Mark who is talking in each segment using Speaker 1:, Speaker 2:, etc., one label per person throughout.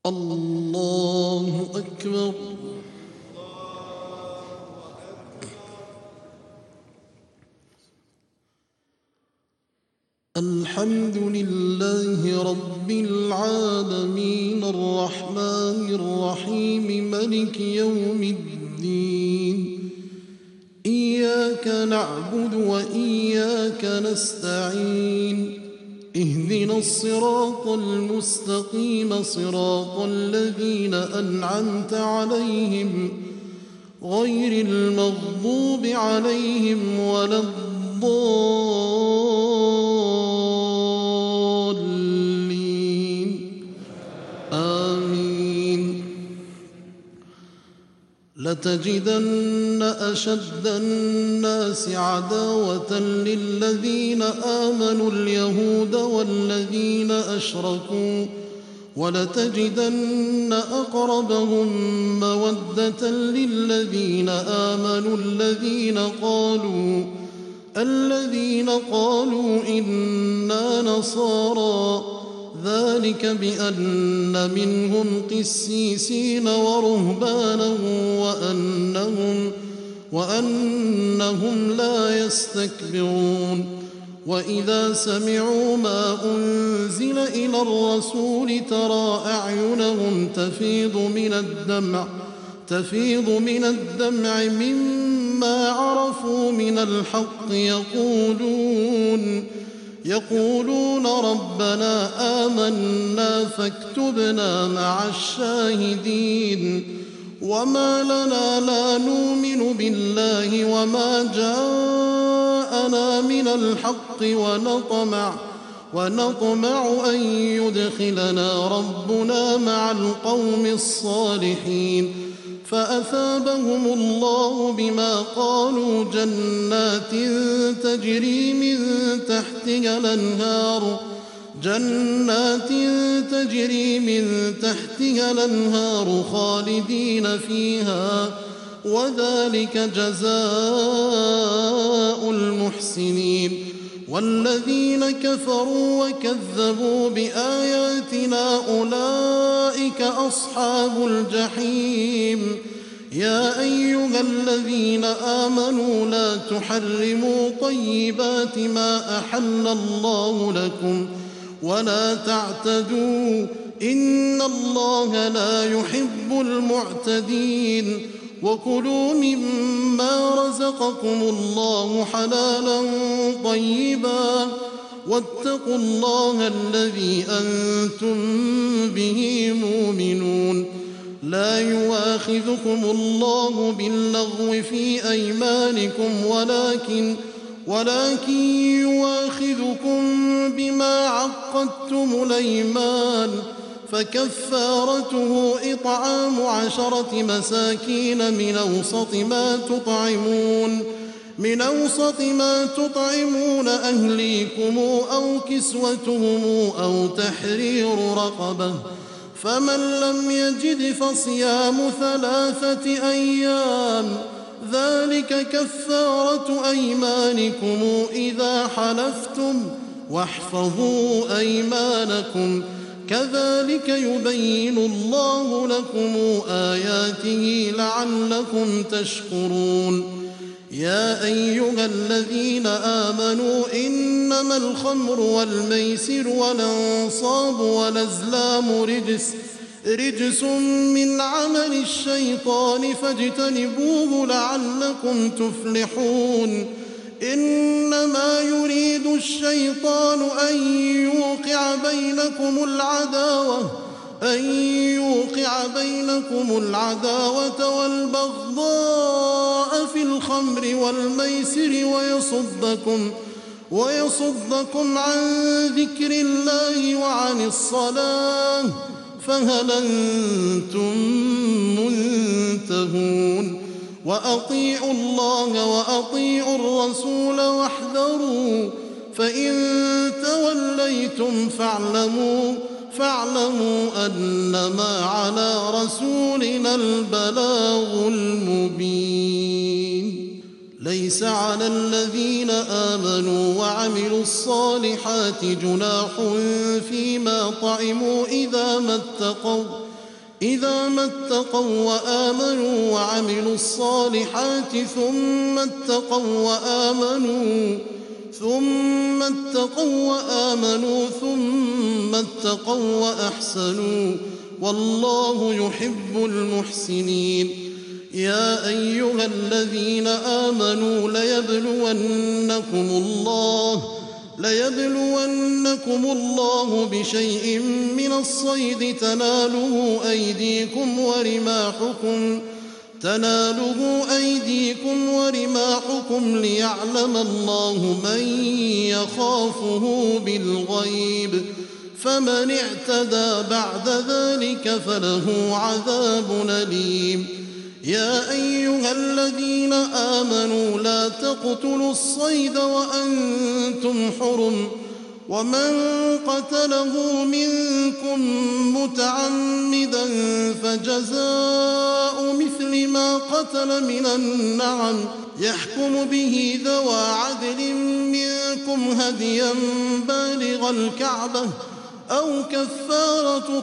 Speaker 1: الله أكبر. الحمد لله رب العالمين الرحمن الرحيم ملك يوم الدين. إياك نعبد وإياك نستعين. اهدنا الصراط المستقيم صراط الذين أنعمت عليهم غير المغضوب عليهم ولا الضالين. آمين. لتجدن أشد الناس عداوة للذين آمنوا اليهود والذين أشركوا ولتجدن أقربهم مودة للذين آمنوا الذين قالوا إنا نصارى ذلك بأن منهم قسيسين ورهبانا وأنهم لا يستكبرون. وإذا سمعوا ما أنزل إلى الرسول ترى أعينهم تفيض من الدمع مما عرفوا من الحق يقولون ربنا آمنا فاكتبنا مع الشاهدين. وما لنا لا نؤمن بالله وما جاءنا من الحق ونطمع أن يدخلنا ربنا مع القوم الصالحين. فأثابهم الله بما قالوا جنات تجري من تحتها الأنهار خالدين فيها وذلك جزاء المحسنين. والذين كفروا وكذبوا بآياتنا أولئك أصحاب الجحيم. يا أيها الذين آمنوا لا تحرموا طيبات ما أحل الله لكم ولا تعتدوا إن الله لا يحب المعتدين. وكلوا مما رزقكم الله حلالا طيبا واتقوا الله الذي أنتم به مؤمنون. لا يؤاخذكم الله باللغو في أيمانكم ولكن يؤاخذكم بما عقدتم الأيمان. فكفارته إطعام 10 مساكين من أوسط ما تطعمون أهليكم أو كسوتهم أو تحرير رقبة. فمن لم يجد فصيام 3 أيام ذلك كفارة أيمانكم إذا حلفتم واحفظوا أيمانكم كذلك يبين الله لكم آياته لعلكم تشكرون. يا أيها الذين آمنوا إنما الخمر والميسر والأنصاب والأزلام رجس من عمل الشيطان فاجتنبوه لعلكم تفلحون. إنما يريد الشيطان أن يوقع بينكم العداوة والبغضاء في الخمر والميسر ويصدكم عن ذكر الله وعن الصلاة فهل أنتم منتهون. وأطيعوا الله وأطيعوا الرسول واحذروا فإن توليتم فاعلموا أنما على رسولنا البلاغ المبين. ليس على الذين آمنوا وعملوا الصالحات جناح فيما طعموا إذا ما اتقوا وآمنوا وعملوا الصالحات ثم اتقوا وآمنوا ثم اتقوا وأحسنوا والله يحب المحسنين. يا أيها الذين آمنوا ليبلونكم الله بشيء من الصيد تناله أيديكم ورماحكم ليعلم الله من يخافه بالغيب، فمن اعتدى بعد ذلك فله عذاب أليم. يا أيها الذين آمنوا لا تقتلوا الصيد وأنتم حرم، ومن قتله منكم متعمدا فجزاء مثل ما قتل من النعم يحكم به ذوى عدل منكم هديا بالغ الكعبة أو كفارة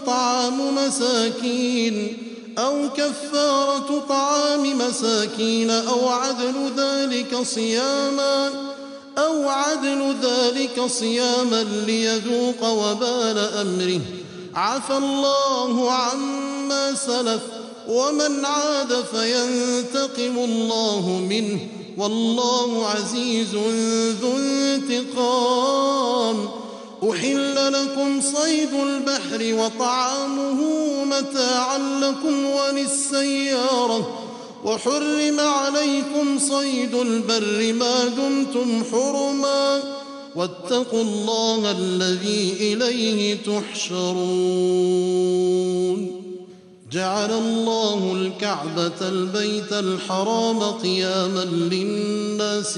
Speaker 1: طعام مساكين أو عدل ذلك صياما ليذوق وبال أمره. عفى الله عما سلف، ومن عاد فينتقم الله منه، والله عزيز ذو انتقام. أحل لكم صيد البحر وطعامه متاعا لكم وللسيارة، وحرم عليكم صيد البر ما دمتم حرما، واتقوا الله الذي إليه تحشرون. جعل الله الكعبة البيت الحرام قياما للناس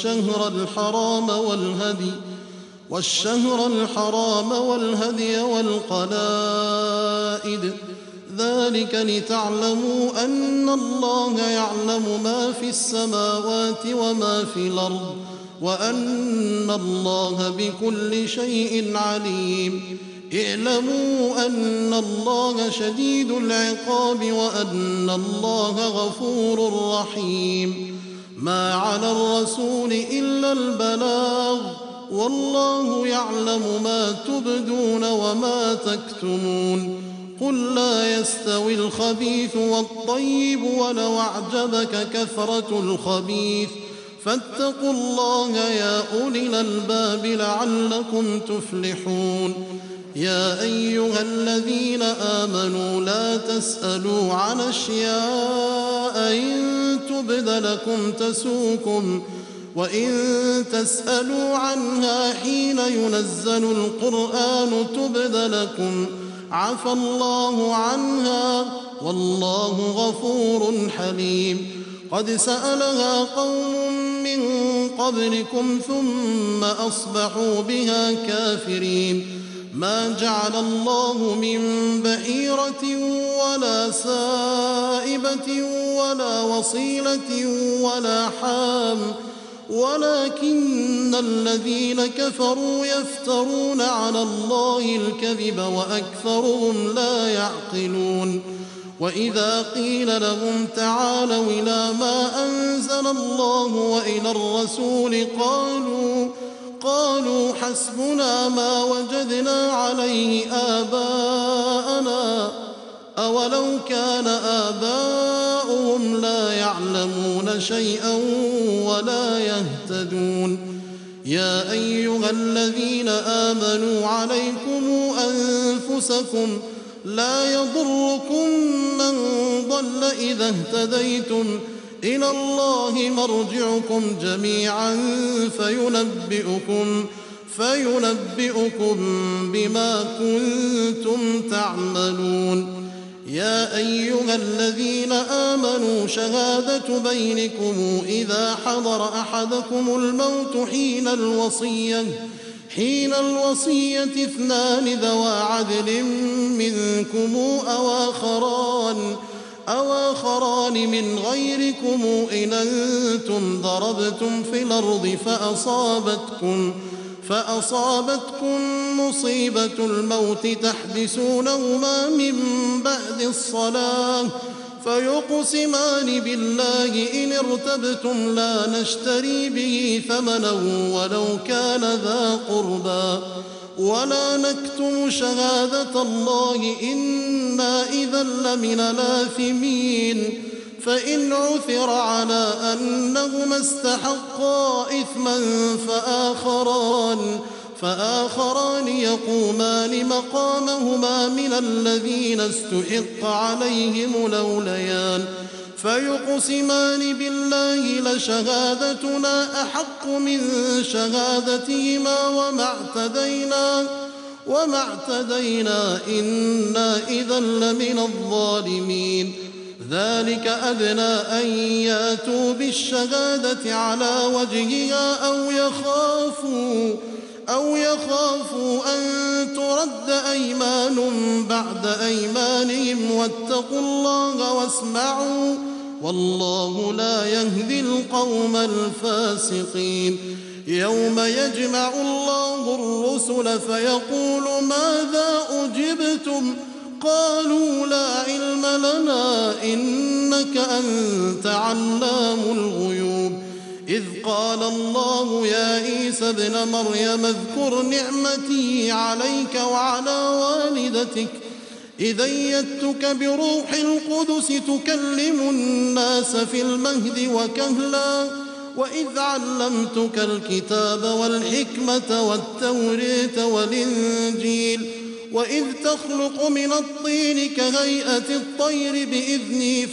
Speaker 1: والشهر الحرام والهدي والقلائد، ذلك لتعلموا أن الله يعلم ما في السماوات وما في الأرض، وأن الله بكل شيء عليم. اعلموا أن الله شديد العقاب وأن الله غفور رحيم. ما على الرسول إلا البلاغ، والله يعلم ما تبدون وما تكتمون. قل لا يستوي الخبيث والطيب ولو أعجبك كثرة الخبيث، فاتقوا الله يا أولي الألباب لعلكم تفلحون. يا أيها الذين آمنوا لا تسألوا عن أشياء إن تبد لكم تسؤكم، وإن تسألوا عنها حين ينزل القرآن تبد لكم عفى الله عنها، والله غفور حليم. قد سألها قوم من قبلكم ثم أصبحوا بها كافرين. ما جعل الله من بحيرة ولا سائبة ولا وصيلة ولا حام، ولكن الذين كفروا يفترون على الله الكذب وأكثرهم لا يعقلون. وإذا قيل لهم تعالوا إلى ما أنزل الله وإلى الرسول قالوا حسبنا ما وجدنا عليه آباءنا، أولو كان آباؤهم لا يعلمون شيئا ولا يهتدون. يا أيها الذين آمنوا عليكم أنفسكم لا يضركم من ضل إذا اهتديتم، إلى الله مرجعكم جميعا فينبئكم بما كنتم تعملون. يا أيها الذين آمنوا شهادة بينكم إذا حضر أحدكم الموت حين الوصية اثنان ذوى عدل منكم أو آخران من غيركم إن أنتم ضربتم في الأرض فأصابتكم مصيبة الموت تحبسونهما من بعد الصلاة فيقسمان بالله إن ارتبتم لا نشتري به ثمنا ولو كان ذا قربى ولا نكتم شهادة الله إنا إذا لمن الآثمين فإن عثر على أنهما استحقا إثما فآخران يقومان مقامهما من الذين استحق عليهم الأوليان فيقسمان بالله لشهادتنا أحق من شهادتهما وما اعتدينا إنا إذا لمن الظالمين ذلك أدنى أن ياتوا بالشهادة على وجهها أو يخافوا أن ترد أيمان بعد أيمانهم واتقوا الله واسمعوا والله لا يهدي القوم الفاسقين يوم يجمع الله الرسل فيقول ماذا أجبتم قالوا لا علم لنا إنك أنت علام الغيوب إذ قال الله يا عيسى ابن مريم اذكر نعمتي عليك وعلى والدتك إذ أيدتك بروح القدس تكلم الناس في المهد وكهلا وإذ علمتك الكتاب والحكمة والتوراة والإنجيل وإذ تخلق من الطين كهيئة الطير بإذني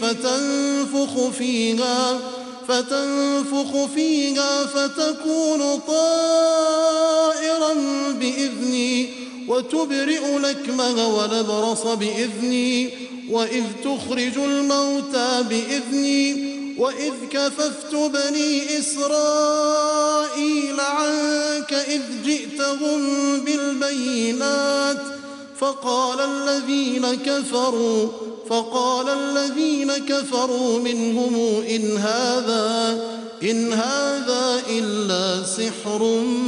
Speaker 1: فتنفخ فيها فتكون طائرا بإذني وتبرئ الأكمه والأبرص بإذني وإذ تخرج الموتى بإذني وإذ كففت بني إسرائيل عنك إذ جئتهم بالبينات فقال الذين كفروا منهم إن هذا إلا سحر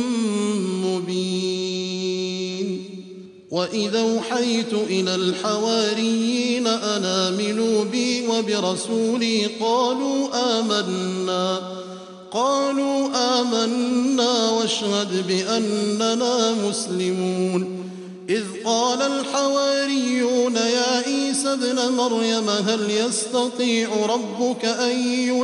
Speaker 1: مبين وإذا أوحيت إلى الحواريين أن آمنوا بي وبرسولي قالوا آمنا واشهد بأننا مسلمون إذ قال الحواريون يا عيسى ابن مريم هل يستطيع ربك أن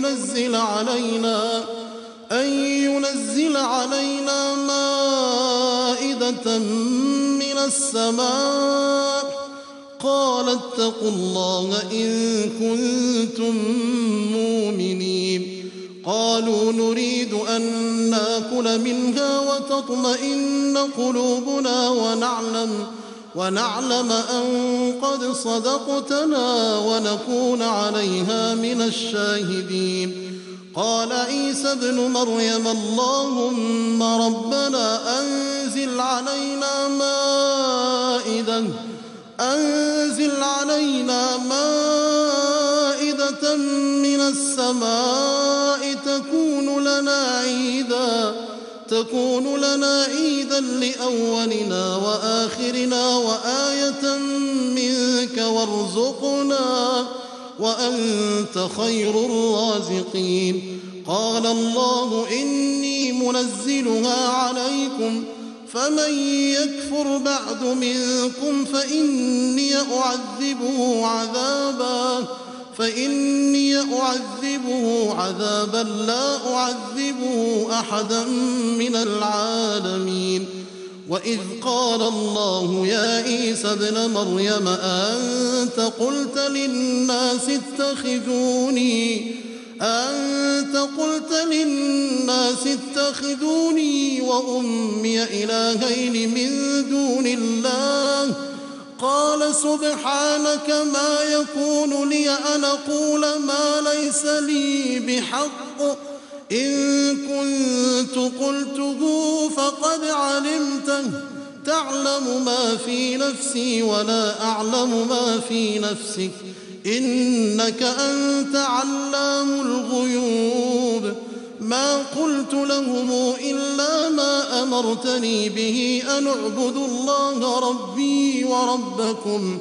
Speaker 1: ينزل علينا مائدة من السماء قال اتقوا الله إن كنتم مؤمنين قالوا نريد أن نأكل منها وتطمئن قلوبنا ونعلم أن قد صدقتنا ونكون عليها من الشاهدين قال عيسى ابن مريم اللهم ربنا أنزل علينا مائدة من السماء تكون لنا عيدا لأولنا وآخرنا وآية منك وارزقنا وأنت خير الرازقين قال الله إني منزلها عليكم فمن يكفر بعد منكم فإني أعذبه عذابا لا أعذبه أحدا من العالمين وإذ قال الله يا عيسى ابن مريم أنت قلت للناس اتخذوني وأمي إلهين من دون الله قال سبحانك ما يكون لي أن أقول ما ليس لي بحق إن كنت قلته فقد علمته تعلم ما في نفسي ولا أعلم ما في نفسك إنك أنت علام الغيوب ما قلت لهم إلا ما أمرتني به أن اعبدوا الله ربي وربكم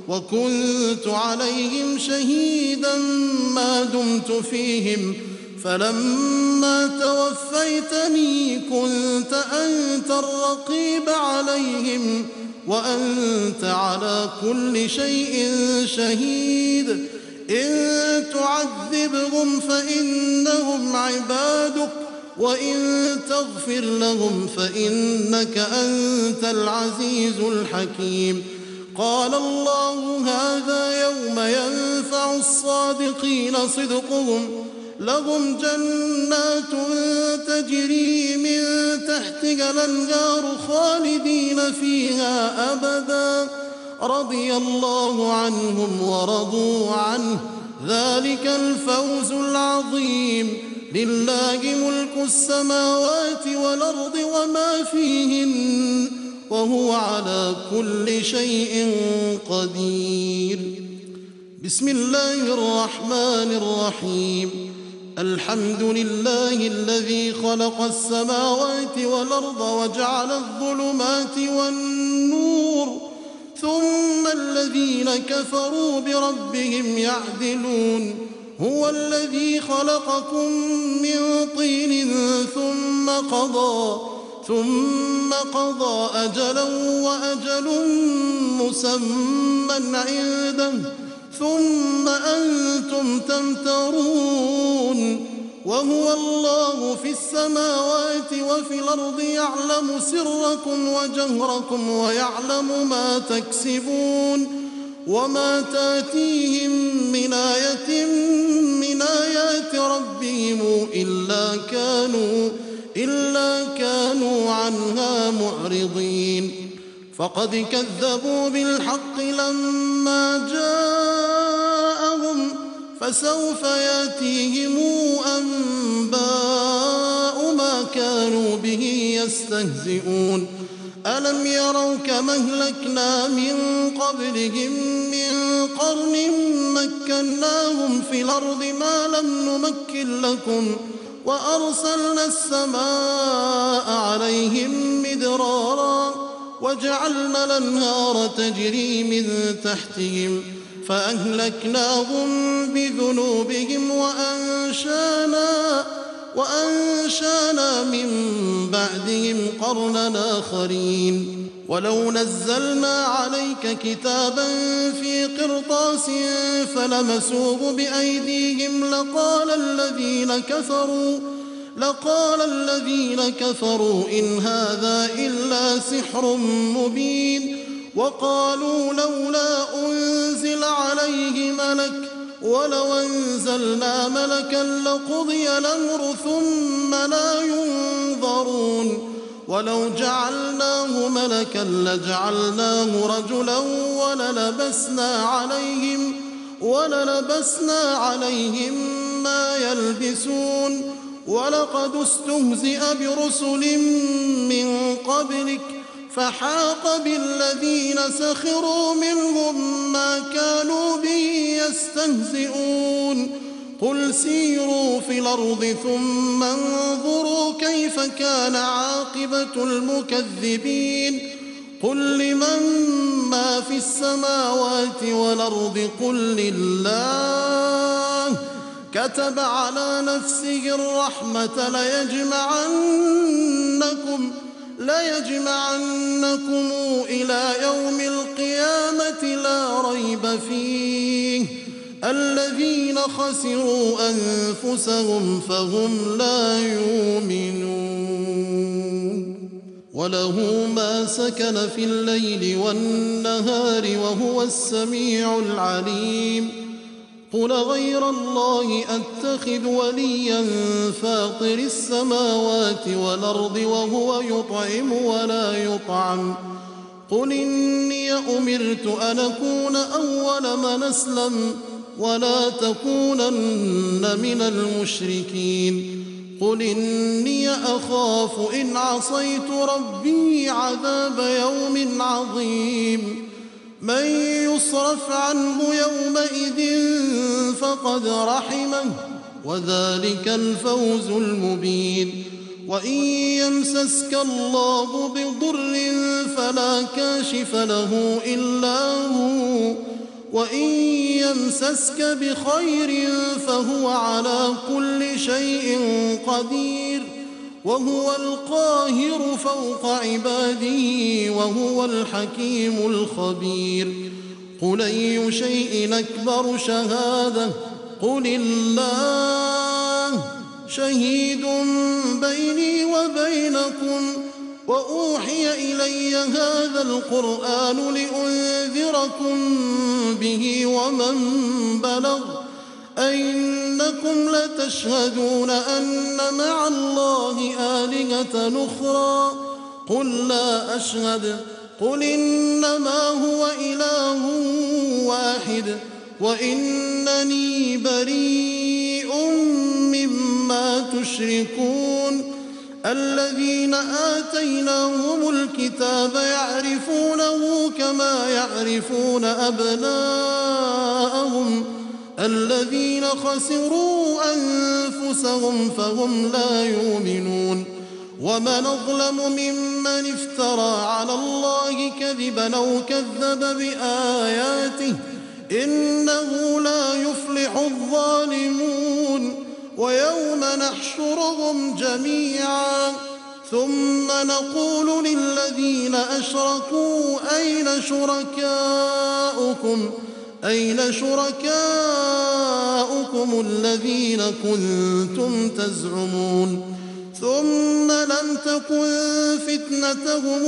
Speaker 1: وكنت عليهم شهيدا ما دمت فيهم فلما توفيتني كنت أنت الرقيب عليهم وأنت على كل شيء شهيد إن تعذبهم فإنهم عبادك وإن تغفر لهم فإنك أنت العزيز الحكيم قال الله هذا يوم ينفع الصادقين صدقهم لهم جنات تجري من تحتها الأنهار خالدين فيها أبدا رضي الله عنهم ورضوا عنه ذلك الفوز العظيم لله ملك السماوات والأرض وما فيهن وهو على كل شيء قدير بسم الله الرحمن الرحيم الحمد لله الذي خلق السماوات والأرض وجعل الظلمات والنور ثم الذين كفروا بربهم يعدلون هو الذي خلقكم من طين ثم قضى أجلا وأجل مسمى عنده ثم أنتم تمترون وهو الله في السماوات وفي الأرض يعلم سركم وجهركم ويعلم ما تكسبون وما تاتيهم من آية من آيات ربهم إلا كانوا عنها معرضين فقد كذبوا بالحق لما جاءهم فسوف ياتيهم أنباء ما كانوا به يستهزئون ألم يروا كما أهلكنا من قبلهم من قرن مكناهم في الأرض ما لم نمكن لكم وأرسلنا السماء عليهم مدرارا وجعلنا الأنهار تجري من تحتهم فأهلكناهم بذنوبهم وأنشانا من بعدهم قرنا آخرين ولو نزلنا عليك كتابا في قرطاس فلمسوه بأيديهم لقال الذين كفروا إن هذا إلا سحر مبين وقالوا لولا أنزل عليه ملك ولو أنزلنا ملكا لقضي الأمر ثم لا ينظرون ولو جعلناه ملكا لجعلناه رجلا وللبسنا عليهم ما يلبسون ولقد استهزئ برسل من قبلك فحاق بالذين سخروا منهم ما كانوا به يستهزئون قل سيروا في الأرض ثم انظروا كيف كان عاقبة المكذبين قل لمن ما في السماوات والأرض قل لله كتب على نفسه الرحمة ليجمعنكم إلى يوم القيامة لا ريب فيه الذين خسروا أنفسهم فهم لا يؤمنون وله ما سكن في الليل والنهار وهو السميع العليم قل غير الله أتخذ وليا فاطر السماوات والأرض وهو يطعم ولا يطعم قل إني أمرت أن أكون أول من أسلم ولا تكونن من المشركين قل إني أخاف إن عصيت ربي عذاب يوم عظيم من يصرف عنه يومئذ فقد رحمه وذلك الفوز المبين وإن يمسسك الله بضر فلا كاشف له إلا هو وإن يمسسك بخير فهو على كل شيء قدير وهو القاهر فوق عباده وهو الحكيم الخبير قل أي شيء أكبر شهادة قل الله شهيد بيني وبينكم وأوحي إلي هذا القرآن لأنذركم به ومن بلغ أئنكم لتشهدون أن مع الله آلهة أخرى قل لا أشهد قل إنما هو إله واحد وإنني بريء مما تشركون الذين آتيناهم الكتاب يعرفونه كما يعرفون أبناءهم الذين خسروا أنفسهم فهم لا يؤمنون ومن أظلم ممن افترى على الله كذبا أو كذب بآياته إنه لا يفلح الظالمون ويوم نحشرهم جميعا ثم نقول للذين أشركوا أين شركاؤكم الذين كنتم تزعمون ثم لم تكن فتنتهم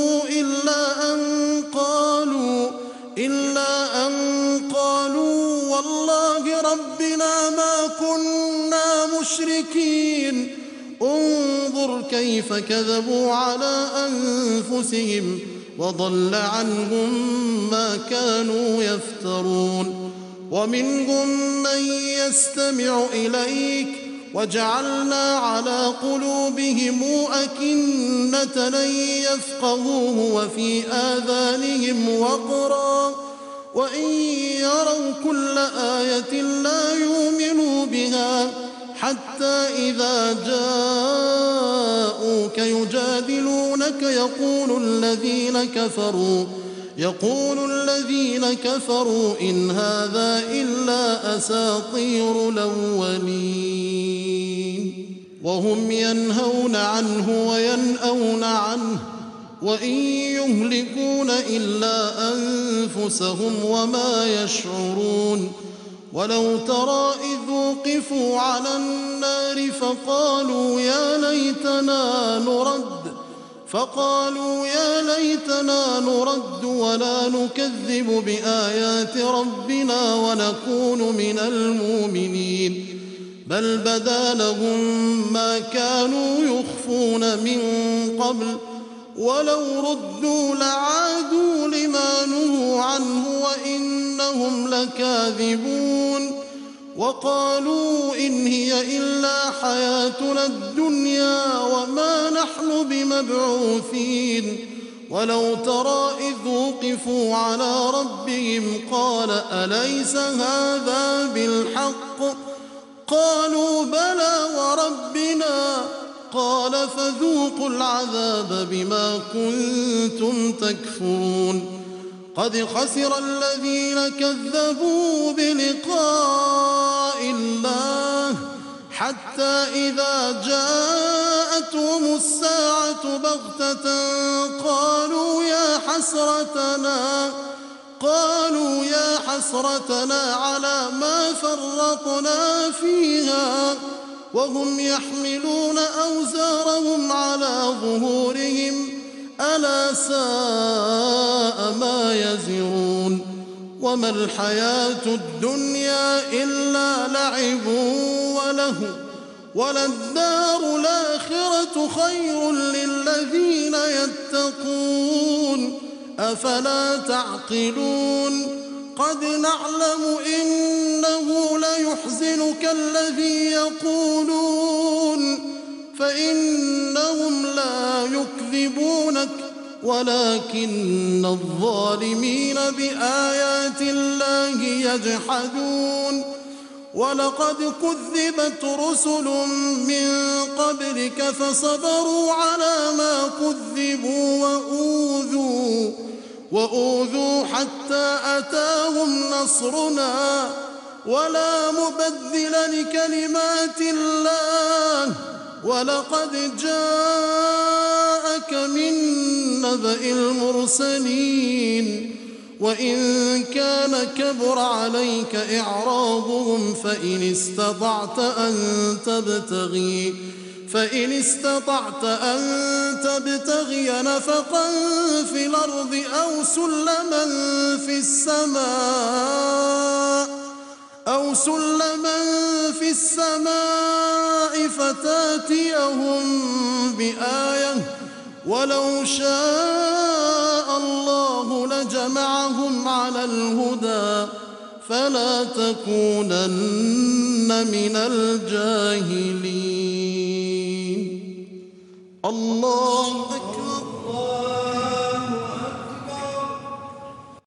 Speaker 1: إلا أن قالوا والله ربنا ما كنا مشركين انظر كيف كذبوا على أنفسهم وضل عنهم ما كانوا يفترون ومنهم من يستمع إليك وجعلنا على قلوبهم أكنة أن يفقهوه وفي آذانهم وقرا وإن يروا كل آية لا يؤمنوا بها حتى إذا جاءوك يجادلونك يقول الذين كفروا إن هذا إلا أساطير الأولين وهم ينهون عنه وينأون عنه وإن يهلكون إلا أنفسهم وما يشعرون ولو ترى إذ وقفوا على النار فقالوا يا ليتنا نرد ولا نكذب بآيات ربنا ونكون من المؤمنين بل بدا لهم ما كانوا يخفون من قبل ولو ردوا لعادوا لما نهوا عنه وإنهم لكاذبون وقالوا إن هي إلا حياتنا الدنيا وما نحن بمبعوثين ولو ترى إذ وقفوا على ربهم قال أليس هذا بالحق قالوا بلى وربنا قال فذوقوا العذاب بما كنتم تكفرون قد خسر الذين كذبوا بلقاء الله حتى إذا جاءتهم الساعة بغتة قالوا يا حسرتنا على ما فرطنا فيها وهم يحملون أوزارهم على ظهورهم ألا ساء ما يزرون وما الحياة الدنيا إلا لعب وله وللدار الآخرة خير للذين يتقون أفلا تعقلون قد نعلم إنه ليحزنك الذي يقولون فإنهم لا يكذبونك ولكن الظالمين بآيات الله يجحدون ولقد كذبت رسل من قبلك فصبروا على ما كذبوا وأوذوا حتى أتاهم نصرنا ولا مبدل لكلمات الله ولقد جاءك من نبأ المرسلين وإن كان كبر عليك إعراضهم فإن استطعت أن تبتغي نفقا في الأرض أو سلما في السماء فتاتيهم بآية ولو شاء الله لجمعهم على الهدى فلا تكونن من الجاهلين. الله أكبر.